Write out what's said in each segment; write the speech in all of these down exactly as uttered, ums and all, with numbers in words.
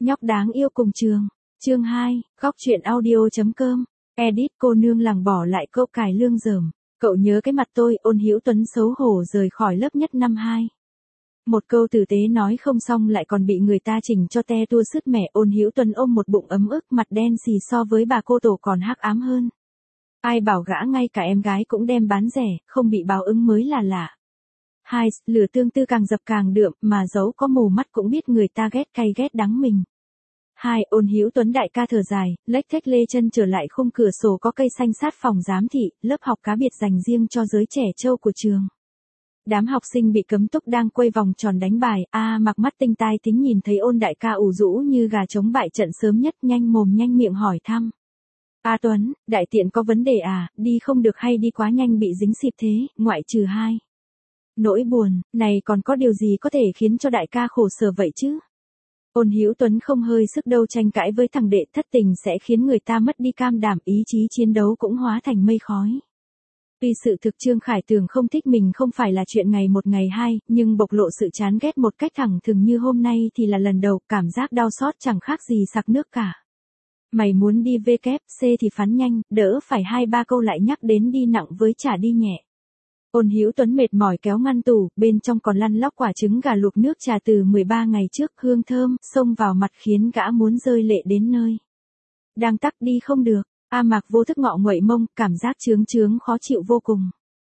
Nhóc đáng yêu cùng trường. Chương hai, góc truyện audio.com. Edit cô nương làng bỏ lại cậu cài lương rờm. Cậu nhớ cái mặt tôi. Ôn Hữu Tuấn xấu hổ rời khỏi lớp nhất năm hai. Một câu tử tế nói không xong lại còn bị người ta chỉnh cho te tua sứt mẻ. Ôn Hữu Tuấn ôm một bụng ấm ức, mặt đen xì so với bà cô tổ còn hắc ám hơn. Ai bảo gã ngay cả em gái cũng đem bán rẻ, không bị báo ứng mới là lạ. Hai, lửa tương tư càng dập càng đượm, mà dẫu có mù mắt cũng biết người ta ghét cay ghét đắng mình. Hai, Ôn Hữu Tuấn đại ca thở dài, lếch thếch lê chân trở lại khung cửa sổ có cây xanh sát phòng giám thị, lớp học cá biệt dành riêng cho giới trẻ trâu của trường. Đám học sinh bị cấm túc đang quay vòng tròn đánh bài, a à, mặc mắt tinh tai tính nhìn thấy Ôn đại ca ủ rũ như gà trống bại trận sớm nhất, nhanh mồm nhanh miệng hỏi thăm. A à, Tuấn, đại tiện có vấn đề à, đi không được hay đi quá nhanh bị dính xịp thế, ngoại trừ hai. Nỗi buồn, này còn có điều gì có thể khiến cho đại ca khổ sở vậy chứ? Ôn Hữu Tuấn không hơi sức đâu tranh cãi với thằng đệ, thất tình sẽ khiến người ta mất đi cam đảm, ý chí chiến đấu cũng hóa thành mây khói. Tuy sự thực Trương Khải Tường không thích mình không phải là chuyện ngày một ngày hai, nhưng bộc lộ sự chán ghét một cách thẳng thừng như hôm nay thì là lần đầu, cảm giác đau xót chẳng khác gì sặc nước cả. Mày muốn đi vê kép xê thì phán nhanh, đỡ phải hai ba câu lại nhắc đến đi nặng với trả đi nhẹ. Ôn Hữu Tuấn mệt mỏi kéo ngăn tủ, bên trong còn lăn lóc quả trứng gà luộc nước trà từ mười ba ngày trước, hương thơm, xông vào mặt khiến gã muốn rơi lệ đến nơi. Đang tắc đi không được, A Mạc vô thức ngọ nguậy mông, cảm giác chướng chướng khó chịu vô cùng.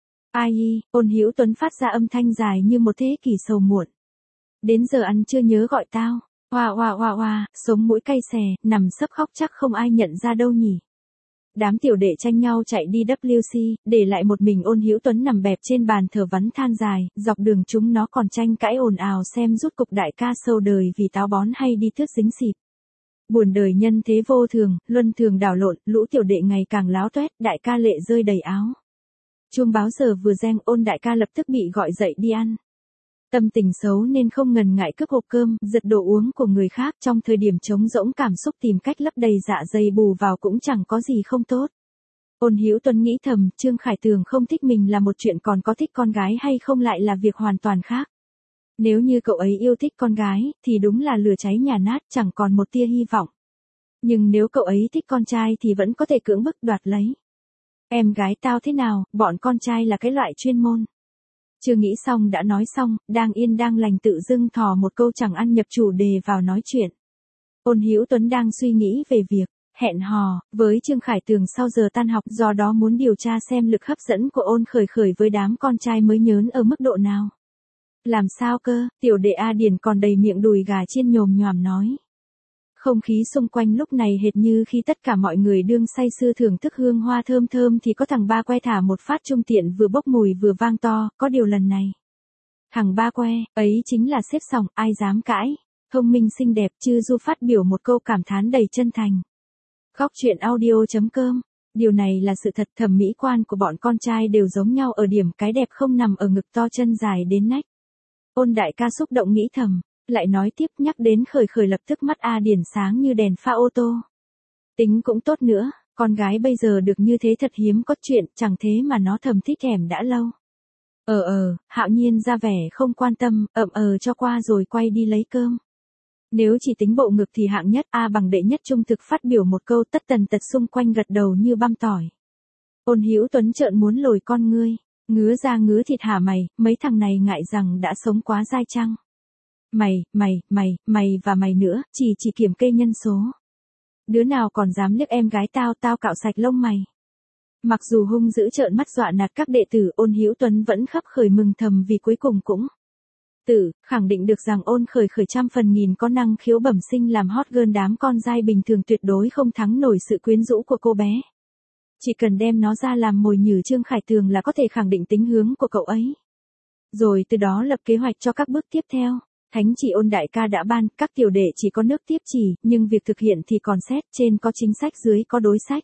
Ai y, Ôn Hữu Tuấn phát ra âm thanh dài như một thế kỷ sầu muộn. Đến giờ ăn chưa nhớ gọi tao, oa oa oa oa, sống mũi cay xè, nằm sấp khóc chắc không ai nhận ra đâu nhỉ. Đám tiểu đệ tranh nhau chạy đi vê kép xê, để lại một mình Ôn Hữu Tuấn nằm bẹp trên bàn thở vắn than dài, dọc đường chúng nó còn tranh cãi ồn ào xem rút cục đại ca sâu đời vì táo bón hay đi thước dính xịp. Buồn đời nhân thế vô thường, luân thường đảo lộn, lũ tiểu đệ ngày càng láo toét, đại ca lệ rơi đầy áo. Chuông báo giờ vừa reng, Ôn đại ca lập tức bị gọi dậy đi ăn. Tâm tình xấu nên không ngần ngại cướp hộp cơm, giật đồ uống của người khác, trong thời điểm trống rỗng cảm xúc tìm cách lấp đầy dạ dày bù vào cũng chẳng có gì không tốt. Ôn Hữu Tuấn nghĩ thầm, Trương Khải Tường không thích mình là một chuyện, còn có thích con gái hay không lại là việc hoàn toàn khác. Nếu như cậu ấy yêu thích con gái, thì đúng là lửa cháy nhà nát, chẳng còn một tia hy vọng. Nhưng nếu cậu ấy thích con trai thì vẫn có thể cưỡng bức đoạt lấy. Em gái tao thế nào, bọn con trai là cái loại chuyên môn. Chưa nghĩ xong đã nói xong, đang yên đang lành tự dưng thò một câu chẳng ăn nhập chủ đề vào nói chuyện. Ôn Hữu Tuấn đang suy nghĩ về việc hẹn hò với Trương Khải Tường sau giờ tan học, do đó muốn điều tra xem lực hấp dẫn của Ôn Khởi Khởi với đám con trai mới nhớn ở mức độ nào. Làm sao cơ, tiểu đệ A Điền còn đầy miệng đùi gà chiên nhồm nhoàm nói. Không khí xung quanh lúc này hệt như khi tất cả mọi người đương say sưa thưởng thức hương hoa thơm thơm thì có thằng ba que thả một phát trung tiện vừa bốc mùi vừa vang to, có điều lần này. Thằng ba que, ấy chính là xếp sòng, ai dám cãi, thông minh xinh đẹp Chư Du phát biểu một câu cảm thán đầy chân thành. Góc truyện audio.com, điều này là sự thật, thẩm mỹ quan của bọn con trai đều giống nhau ở điểm cái đẹp không nằm ở ngực to chân dài đến nách. Ôn đại ca xúc động nghĩ thầm. Lại nói tiếp, nhắc đến Khởi Khởi lập tức mắt A Điển sáng như đèn pha ô tô. Tính cũng tốt nữa, con gái bây giờ được như thế thật hiếm có chuyện, chẳng thế mà nó thầm thích thèm đã lâu. Ờ ờ, Hạo Nhiên ra vẻ không quan tâm, ậm ờ cho qua rồi quay đi lấy cơm. Nếu chỉ tính bộ ngực thì hạng nhất A bằng đệ nhất trung thực phát biểu một câu, tất tần tật xung quanh gật đầu như băm tỏi. Ôn Hữu Tuấn trợn muốn lồi con ngươi, ngứa ra ngứa thịt hả mày, mấy thằng này ngại rằng đã sống quá dai chăng? Mày, mày, mày, mày và mày nữa, chỉ chỉ kiểm kê nhân số. Đứa nào còn dám liếc em gái tao, tao cạo sạch lông mày. Mặc dù hung dữ trợn mắt dọa nạt các đệ tử, Ôn Hữu Tuấn vẫn khấp khởi mừng thầm vì cuối cùng cũng tử, khẳng định được rằng Ôn Khởi Khởi trăm phần nghìn có năng khiếu bẩm sinh làm hot girl, đám con giai bình thường tuyệt đối không thắng nổi sự quyến rũ của cô bé. Chỉ cần đem nó ra làm mồi nhử Trương Khải Tường là có thể khẳng định tính hướng của cậu ấy. Rồi từ đó lập kế hoạch cho các bước tiếp theo. Thánh chỉ Ôn đại ca đã ban, các tiểu đệ chỉ có nước tiếp chỉ, nhưng việc thực hiện thì còn xét, trên có chính sách dưới có đối sách.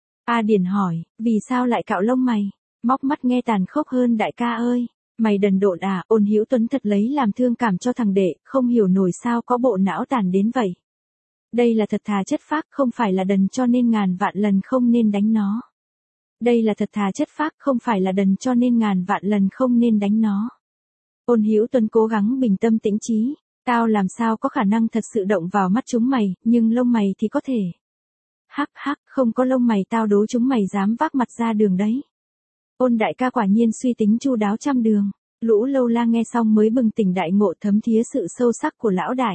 A Điển hỏi, vì sao lại cạo lông mày? Móc mắt nghe tàn khốc hơn, đại ca ơi, mày đần độn à? Ôn Hữu Tuấn thật lấy làm thương cảm cho thằng đệ, không hiểu nổi sao có bộ não tàn đến vậy. Đây là thật thà chất phác, không phải là đần cho nên ngàn vạn lần không nên đánh nó. Đây là thật thà chất phác, không phải là đần cho nên ngàn vạn lần không nên đánh nó. Ôn Hữu Tuấn cố gắng bình tâm tĩnh trí. Tao làm sao có khả năng thật sự động vào mắt chúng mày, nhưng lông mày thì có thể. Hắc hắc, không có lông mày tao đố chúng mày dám vác mặt ra đường đấy. Ôn đại ca quả nhiên suy tính chu đáo trăm đường. Lũ lâu la nghe xong mới bừng tỉnh đại ngộ, thấm thía sự sâu sắc của lão đại.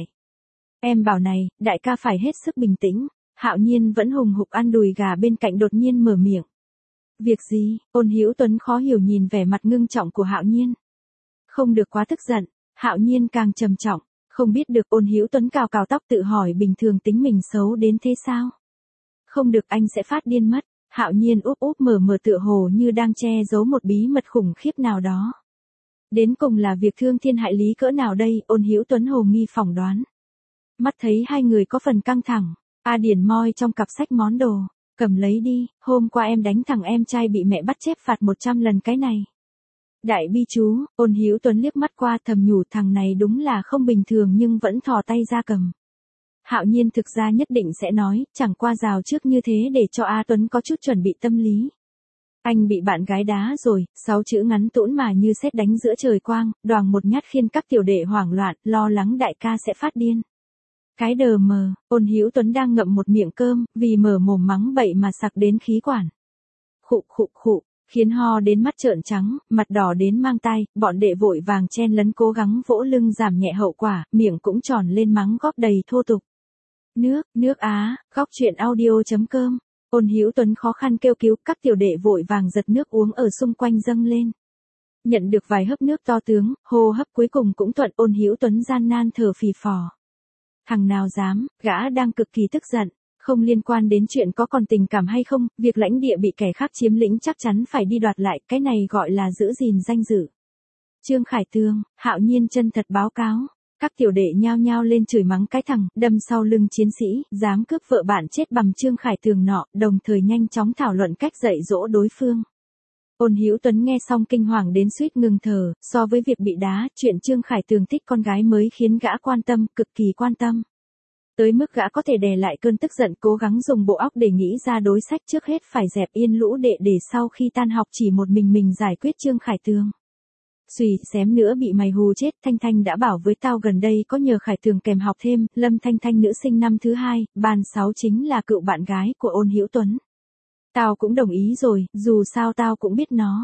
Em bảo này, đại ca phải hết sức bình tĩnh. Hạo Nhiên vẫn hùng hục ăn đùi gà bên cạnh đột nhiên mở miệng. Việc gì? Ôn Hữu Tuấn khó hiểu nhìn vẻ mặt ngưng trọng của Hạo Nhiên. Không được quá tức giận. Hạo Nhiên càng trầm trọng. Không biết được. Ôn Hữu Tuấn cào cào tóc tự hỏi bình thường tính mình xấu đến thế sao? Không được, anh sẽ phát điên mất. Hạo Nhiên úp úp mở mở tựa hồ như đang che giấu một bí mật khủng khiếp nào đó. Đến cùng là việc thương thiên hại lý cỡ nào đây? Ôn Hữu Tuấn hồ nghi phỏng đoán. Mắt thấy hai người có phần căng thẳng. A Điển moi trong cặp sách món đồ. Cầm lấy đi, hôm qua em đánh thằng em trai bị mẹ bắt chép phạt một trăm lần cái này. Đại bi chú. Ôn Hữu Tuấn liếc mắt qua thầm nhủ thằng này đúng là không bình thường nhưng vẫn thò tay ra cầm. Hạo Nhiên thực ra nhất định sẽ nói, chẳng qua rào trước như thế để cho A Tuấn có chút chuẩn bị tâm lý. Anh bị bạn gái đá rồi, sáu chữ ngắn tũn mà như sét đánh giữa trời quang, đoàng một nhát khiến các tiểu đệ hoảng loạn, lo lắng đại ca sẽ phát điên. Cái đờ mờ, Ôn Hữu Tuấn đang ngậm một miệng cơm, vì mở mồm mắng bậy mà sặc đến khí quản. Khụ khụ khụ, khiến ho đến mắt trợn trắng, mặt đỏ đến mang tai, bọn đệ vội vàng chen lấn cố gắng vỗ lưng giảm nhẹ hậu quả, miệng cũng tròn lên mắng góp đầy thô tục. Nước, nước Á, góc truyện audio chấm com. Ôn Hữu Tuấn khó khăn kêu cứu, các tiểu đệ vội vàng giật nước uống ở xung quanh dâng lên. Nhận được vài hớp nước to tướng, hô hấp cuối cùng cũng thuận. Ôn Hữu Tuấn gian nan thở phì phò. Thằng nào dám, gã đang cực kỳ tức giận, không liên quan đến chuyện có còn tình cảm hay không, việc lãnh địa bị kẻ khác chiếm lĩnh chắc chắn phải đi đoạt lại, cái này gọi là giữ gìn danh dự. Trương Khải Tường, Hạo Nhiên chân thật báo cáo. Các tiểu đệ nhao nhao lên chửi mắng cái thằng đâm sau lưng chiến sĩ, dám cướp vợ bạn chết bằng Trương Khải Tường nọ, đồng thời nhanh chóng thảo luận cách dạy dỗ đối phương. Ôn Hữu Tuấn nghe xong kinh hoàng đến suýt ngừng thở, so với việc bị đá, chuyện Trương Khải Tường thích con gái mới khiến gã quan tâm, cực kỳ quan tâm. Tới mức gã có thể đè lại cơn tức giận, cố gắng dùng bộ óc để nghĩ ra đối sách, trước hết phải dẹp yên lũ đệ để sau khi tan học chỉ một mình mình giải quyết Trương Khải Tường. Xùy, xém nữa bị mày hù chết, Thanh Thanh đã bảo với tao gần đây có nhờ Khải Tường kèm học thêm, Lâm Thanh Thanh nữ sinh năm thứ hai, ban sáu chính là cựu bạn gái của Ôn Hữu Tuấn. Tao cũng đồng ý rồi, dù sao tao cũng biết nó.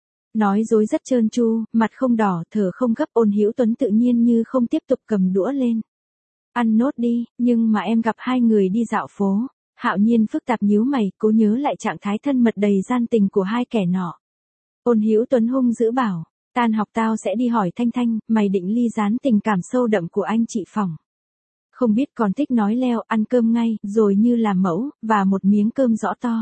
Nói dối rất trơn tru, mặt không đỏ, thở không gấp. Ôn Hữu Tuấn tự nhiên như không tiếp tục cầm đũa lên. Ăn nốt đi, nhưng mà em gặp hai người đi dạo phố. Hạo Nhiên phức tạp nhíu mày, cố nhớ lại trạng thái thân mật đầy gian tình của hai kẻ nọ. Ôn Hữu Tuấn hung dữ bảo, tan học tao sẽ đi hỏi Thanh Thanh, mày định ly gián tình cảm sâu đậm của anh chị phòng. Không biết còn thích nói leo, ăn cơm ngay, rồi như làm mẫu, và một miếng cơm rõ to.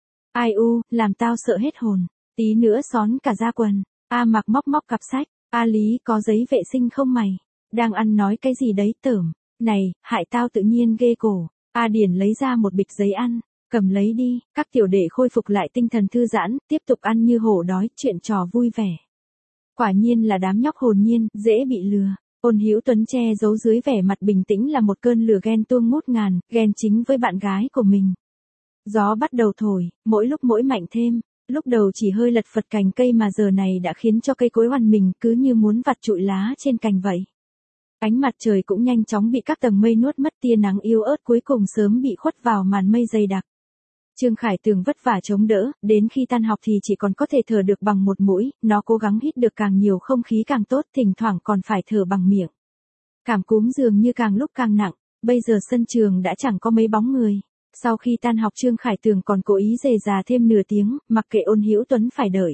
Ai u, làm tao sợ hết hồn, tí nữa xón cả da quần. A Mặc móc móc cặp sách, A Lý có giấy vệ sinh không mày? Đang ăn nói cái gì đấy tởm, này, hại tao tự nhiên ghê cổ. A Điển lấy ra một bịch giấy ăn, cầm lấy đi, các tiểu đệ khôi phục lại tinh thần thư giãn, tiếp tục ăn như hổ đói, chuyện trò vui vẻ. Quả nhiên là đám nhóc hồn nhiên, dễ bị lừa. Ôn Hữu Tuấn che giấu dưới vẻ mặt bình tĩnh là một cơn lửa ghen tuông ngút ngàn, ghen chính với bạn gái của mình. Gió bắt đầu thổi, mỗi lúc mỗi mạnh thêm, lúc đầu chỉ hơi lật phật cành cây mà giờ này đã khiến cho cây cối hoàn mình cứ như muốn vặt trụi lá trên cành vậy. Ánh mặt trời cũng nhanh chóng bị các tầng mây nuốt mất, tia nắng yếu ớt cuối cùng sớm bị khuất vào màn mây dày đặc. Trương Khải Tường vất vả chống đỡ, đến khi tan học thì chỉ còn có thể thở được bằng một mũi, nó cố gắng hít được càng nhiều không khí càng tốt, thỉnh thoảng còn phải thở bằng miệng. Cảm cúm dường như càng lúc càng nặng, bây giờ sân trường đã chẳng có mấy bóng người. Sau khi tan học Trương Khải Tường còn cố ý rề rà thêm nửa tiếng, mặc kệ Ôn Hữu Tuấn phải đợi.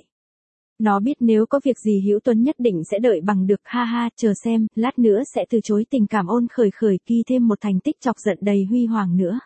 Nó biết nếu có việc gì Hữu Tuấn nhất định sẽ đợi bằng được, ha ha, chờ xem, lát nữa sẽ từ chối tình cảm ôn khởi khởi ghi thêm một thành tích chọc giận đầy huy hoàng nữa.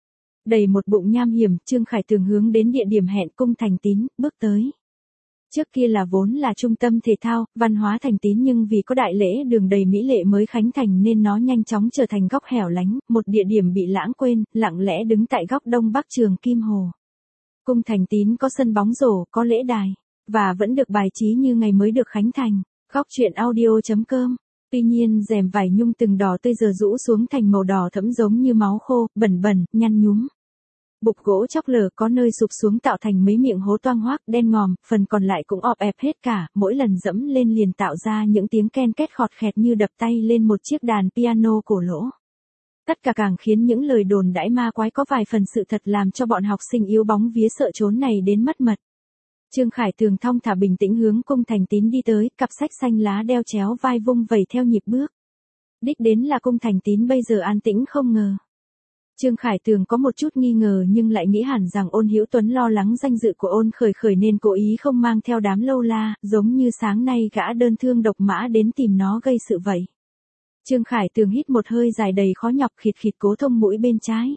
Đầy một bụng nham hiểm, Trương Khải Tường hướng đến địa điểm hẹn cung Thành Tín, bước tới. Trước kia là vốn là trung tâm thể thao, văn hóa Thành Tín nhưng vì có đại lễ đường đầy mỹ lệ mới khánh thành nên nó nhanh chóng trở thành góc hẻo lánh, một địa điểm bị lãng quên, lặng lẽ đứng tại góc đông bắc trường Kim Hồ. Cung Thành Tín có sân bóng rổ, có lễ đài, và vẫn được bài trí như ngày mới được khánh thành. Góc truyện audio chấm com. Tuy nhiên rèm vải nhung từng đỏ tươi giờ rũ xuống thành màu đỏ thẫm giống như máu khô, bẩn bẩn, nhăn nhúm. Bục gỗ chóc lở có nơi sụp xuống tạo thành mấy miệng hố toang hoác đen ngòm, phần còn lại cũng ọp ẹp hết cả, mỗi lần dẫm lên liền tạo ra những tiếng ken két khọt khẹt như đập tay lên một chiếc đàn piano cổ lỗ. Tất cả càng khiến những lời đồn đãi ma quái có vài phần sự thật làm cho bọn học sinh yếu bóng vía sợ trốn này đến mất mật. Trương Khải Tường thong thả bình tĩnh hướng cung Thành Tín đi tới, cặp sách xanh lá đeo chéo vai vung vẩy theo nhịp bước. Đích đến là cung Thành Tín bây giờ an tĩnh không ngờ. Trương Khải Tường có một chút nghi ngờ nhưng lại nghĩ hẳn rằng Ôn Hữu Tuấn lo lắng danh dự của Ôn Khởi Khởi nên cố ý không mang theo đám lâu la, giống như sáng nay gã đơn thương độc mã đến tìm nó gây sự vậy. Trương Khải Tường hít một hơi dài đầy khó nhọc khịt khịt cố thông mũi bên trái.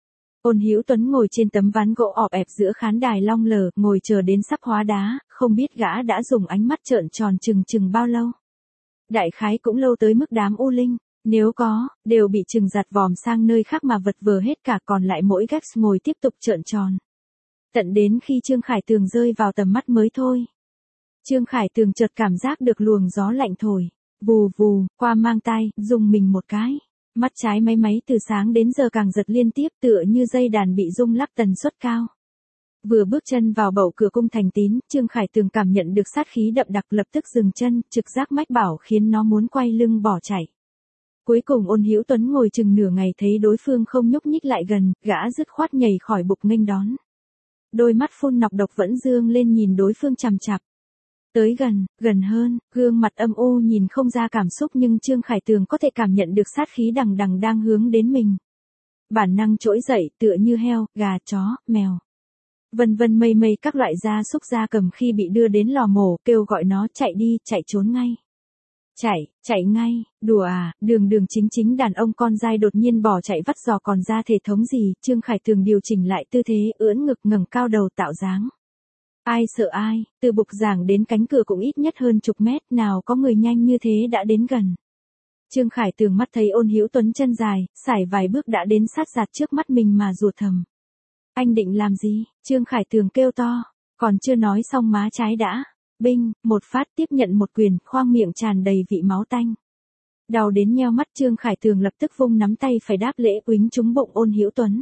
Ôn Hữu Tuấn ngồi trên tấm ván gỗ ọp ẹp giữa khán đài long lở, ngồi chờ đến sắp hóa đá, không biết gã đã dùng ánh mắt trợn tròn chừng chừng bao lâu. Đại khái cũng lâu tới mức đám U Linh, nếu có, đều bị chừng giặt vòm sang nơi khác mà vật vờ hết cả, còn lại mỗi Gax ngồi tiếp tục trợn tròn. Tận đến khi Trương Khải Tường rơi vào tầm mắt mới thôi. Trương Khải Tường chợt cảm giác được luồng gió lạnh thổi, vù vù, qua mang tai, rung mình một cái. Mắt trái máy máy từ sáng đến giờ càng giật liên tiếp tựa như dây đàn bị rung lắc tần suất cao. Vừa bước chân vào bậu cửa cung Thành Tín, Trương Khải Tường cảm nhận được sát khí đậm đặc lập tức dừng chân, trực giác mách bảo khiến nó muốn quay lưng bỏ chạy. Cuối cùng Ôn Hữu Tuấn ngồi chừng nửa ngày thấy đối phương không nhúc nhích lại gần, gã dứt khoát nhảy khỏi bục nghênh đón. Đôi mắt phun nọc độc vẫn dương lên nhìn đối phương chằm chằm. Tới gần, gần hơn, gương mặt âm u nhìn không ra cảm xúc nhưng Trương Khải Tường có thể cảm nhận được sát khí đằng đằng đang hướng đến mình. Bản năng trỗi dậy tựa như heo, gà, chó, mèo. Vân vân mây mây các loại gia súc gia cầm khi bị đưa đến lò mổ kêu gọi nó chạy đi, chạy trốn ngay. Chạy, chạy ngay, đùa à, đường đường chính chính đàn ông con dai đột nhiên bỏ chạy vắt giò còn ra thể thống gì, Trương Khải Tường điều chỉnh lại tư thế ưỡn ngực ngẩng cao đầu tạo dáng. Ai sợ ai, từ bục giảng đến cánh cửa cũng ít nhất hơn chục mét, nào có người nhanh như thế đã đến gần. Trương Khải Tường mắt thấy Ôn Hữu Tuấn chân dài, sải vài bước đã đến sát giạt trước mắt mình mà rủa thầm. Anh định làm gì? Trương Khải Tường kêu to, còn chưa nói xong má trái đã. Binh, một phát tiếp nhận một quyền, khoang miệng tràn đầy vị máu tanh. Đau đến nheo mắt Trương Khải Tường lập tức vung nắm tay phải đáp lễ quýnh trúng bụng Ôn Hữu Tuấn.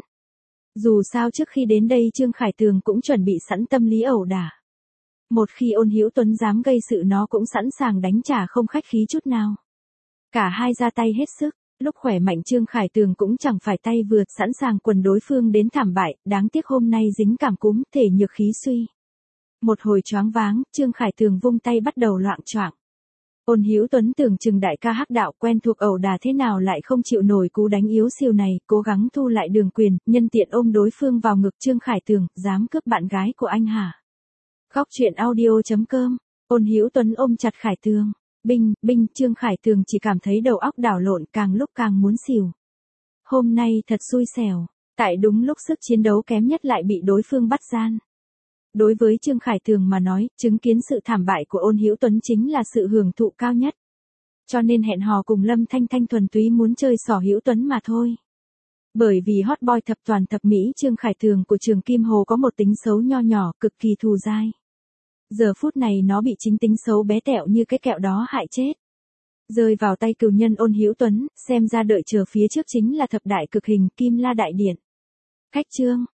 Dù sao trước khi đến đây Trương Khải Tường cũng chuẩn bị sẵn tâm lý ẩu đả. Một khi Ôn Hữu Tuấn dám gây sự nó cũng sẵn sàng đánh trả không khách khí chút nào. Cả hai ra tay hết sức, lúc khỏe mạnh Trương Khải Tường cũng chẳng phải tay vượt sẵn sàng quần đối phương đến thảm bại, đáng tiếc hôm nay dính cảm cúm, thể nhược khí suy. Một hồi choáng váng, Trương Khải Tường vung tay bắt đầu loạng choạng. Ôn Hữu Tuấn tưởng chừng đại ca hắc đạo quen thuộc ẩu đả thế nào lại không chịu nổi cú đánh yếu xìu này, cố gắng thu lại đường quyền, nhân tiện ôm đối phương vào ngực. Trương Khải Tường, dám cướp bạn gái của anh hả? Góc truyện audio chấm com. Ôn Hữu Tuấn ôm chặt Khải Tường. Binh, binh, Trương Khải Tường chỉ cảm thấy đầu óc đảo lộn, càng lúc càng muốn xỉu. Hôm nay thật xui xẻo, tại đúng lúc sức chiến đấu kém nhất lại bị đối phương bắt gian. Đối với Trương Khải Tường mà nói, chứng kiến sự thảm bại của Ôn Hữu Tuấn chính là sự hưởng thụ cao nhất. Cho nên hẹn hò cùng Lâm Thanh Thanh thuần túy muốn chơi xỏ Hữu Tuấn mà thôi. Bởi vì hot boy thập toàn thập mỹ Trương Khải Tường của trường Kim Hồ có một tính xấu nho nhỏ, cực kỳ thù dai. Giờ phút này nó bị chính tính xấu bé tẹo như cái kẹo đó hại chết. Rơi vào tay cừu nhân Ôn Hữu Tuấn, xem ra đợi chờ phía trước chính là thập đại cực hình Kim La Đại Điển. Cách chương